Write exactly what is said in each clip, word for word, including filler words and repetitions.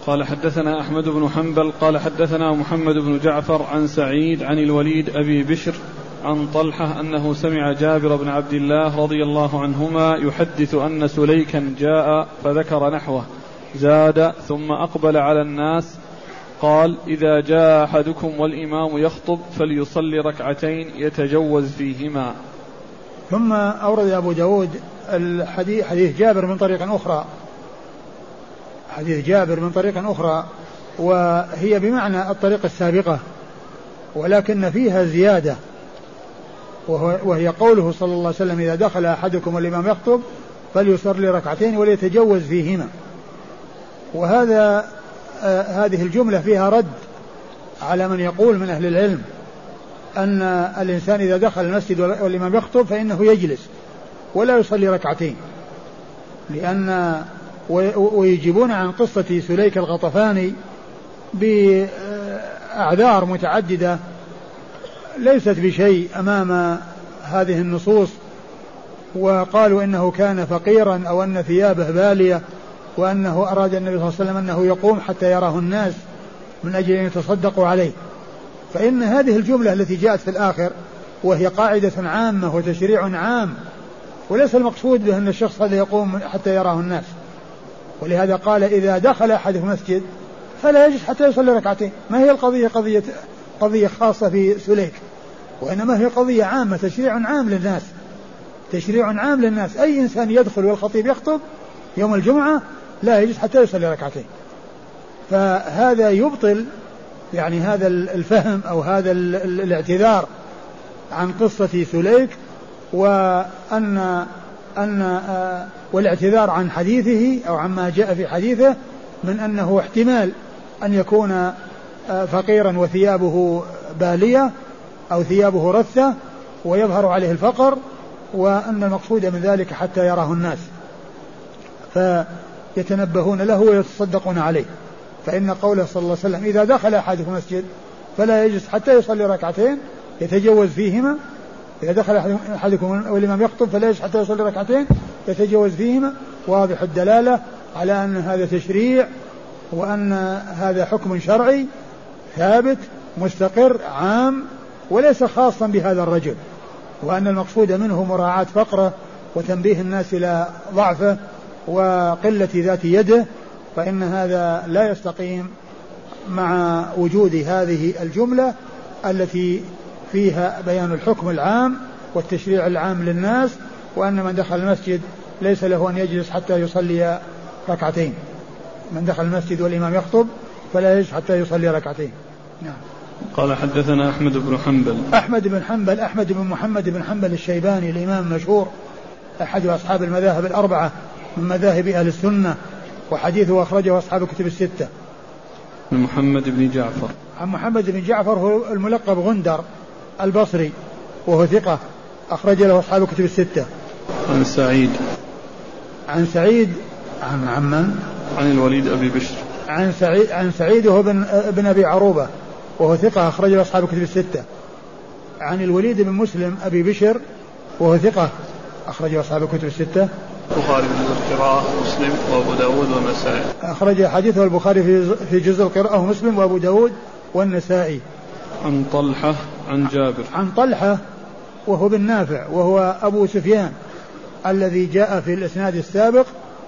قال حدثنا أحمد بن حنبل قال حدثنا محمد بن جعفر عن سعيد عن الوليد أبي بشر عن طلحة أنه سمع جابر بن عبد الله رضي الله عنهما يحدث أن سليكا جاء فذكر نحوه زاد ثم أقبل على الناس قال إذا جاء أحدكم والإمام يخطب فليصلي ركعتين يتجوز فيهما. ثم أورد أبو داود الحديث حديث جابر من طريق أخرى حديث جابر من طريق أخرى وهي بمعنى الطريق السابقة ولكن فيها زيادة وهي قوله صلى الله عليه وسلم إذا دخل أحدكم والإمام يخطب فليصلي ركعتين وليتجوز فيهما. وهذا آه هذه الجملة فيها رد على من يقول من أهل العلم أن الإنسان إذا دخل المسجد والإمام يخطب فإنه يجلس ولا يصلي ركعتين، لأن ويجيبون عن قصة سليك الغطفاني بأعذار متعددة ليست بشيء أمام هذه النصوص، وقالوا إنه كان فقيرا أو أن ثيابه بالية وأنه أراد النبي صلى الله عليه وسلم أنه يقوم حتى يراه الناس من أجل أن يتصدقوا عليه. فإن هذه الجملة التي جاءت في الآخر وهي قاعدة عامة وتشريع عام وليس المقصود به أن الشخص هذا يقوم حتى يراه الناس، ولهذا قال إذا دخل أحد في مسجد فلا يجلس حتى يصلي ركعتين. ما هي القضية قضية قضية خاصة في سليك، وإنما هي قضية عامة تشريع عام للناس تشريع عام للناس. أي إنسان يدخل والخطيب يخطب يوم الجمعة لا يجلس حتى يصلي ركعتين. فهذا يبطل يعني هذا الفهم أو هذا الاعتذار عن قصة سليك، وأن أن والاعتذار عن حديثه أو عما جاء في حديثه من أنه احتمال أن يكون فقيرا وثيابه بالية أو ثيابه رثة ويظهر عليه الفقر، وأن المقصود من ذلك حتى يراه الناس فيتنبهون له ويتصدقون عليه. فإن قوله صلى الله عليه وسلم إذا دخل أحدكم المسجد فلا يجلس حتى يصلي ركعتين يتجوز فيهما، إذا دخل أحدكم والإمام يخطب فلا يجلس حتى يصلي ركعتين يتجوز فيهما، واضح الدلالة على أن هذا تشريع وأن هذا حكم شرعي ثابت مستقر عام وليس خاصا بهذا الرجل، وأن المقصود منه مراعاة فقره وتنبيه الناس إلى ضعفه وقلة ذات يده. فإن هذا لا يستقيم مع وجود هذه الجملة التي فيها بيان الحكم العام والتشريع العام للناس، وأن من دخل المسجد ليس له أن يجلس حتى يصلي ركعتين. من دخل المسجد والإمام يخطب فلا يجلس حتى يصلي ركعتين. نعم. قال حدثنا أحمد بن حنبل أحمد بن حنبل أحمد بن محمد بن حنبل الشيباني الإمام المشهور أحد أصحاب المذاهب الأربعة من مذاهب أهل السنة، وحديثه أخرجه أصحاب الكتب الستة. محمد بن جعفر عن محمد بن جعفر هو الملقب غندر البصري وهو ثقة أخرج له أصحاب الكتب الستة. عن سعيد عن سعيد عن عمن عن الوليد أبي بشر عن سعيد عن سعيد وهو بن, بن أبي عروبة وهو ثقة أخرج له أصحاب الكتب الستة. عن الوليد بن مسلم أبي بشر وهو ثقة أخرج له أصحاب الكتب الستة. البخاري في جزء القراءة ومسلم وأبو داود والنسائي. أخرج حديثه البخاري في في جزء القراءة ومسلم وأبو داود والنسائي. عن طلحة عن جابر عن طلحة وهو بن نافع وهو أبو سفيان الذي جاء في الإسناد السابق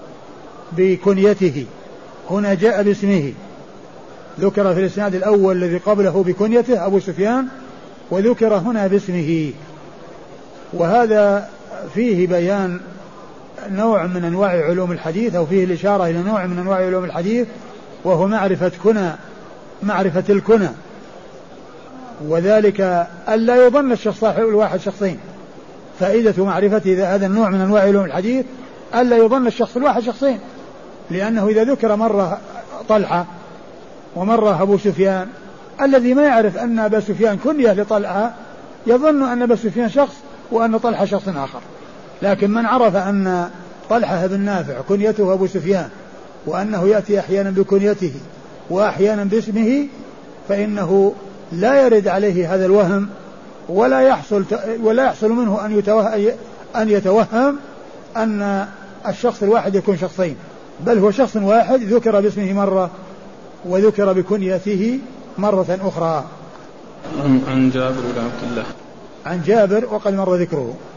بكنيته، هنا جاء باسمه، ذكر في الإسناد الأول الذي قبله بكنيته أبو سفيان، وذكر هنا باسمه. وهذا فيه بيان نوع من أنواع علوم الحديث أو فيه الإشارة إلى نوع من أنواع علوم الحديث، وهو معرفة كنى معرفة الكنى، وذلك ألا يظن الشخص الواحد شخصين. فائدة معرفة هذا النوع من أنواع علوم الحديث ألا يظن الشخص الواحد شخصين، لأنه إذا ذكر مرة طلحة ومرة أبو سفيان، الذي ما يعرف أن أبا سفيان كنية لطلحة يظن أن أبا سفيان شخص وأن طلحة شخص آخر. لكن من عرف أن طلحة بن نافع كنيته أبو سفيان وأنه يأتي أحيانا بكنيته وأحيانا باسمه، فإنه لا يرد عليه هذا الوهم ولا يحصل ولا يحصل منه أن يتوهم أن يتوهم أن الشخص الواحد يكون شخصين، بل هو شخص واحد ذكر باسمه مرة وذكر بكنيته مرة أخرى. عن جابر بن عبد الله. عن جابر وقد مر ذكره.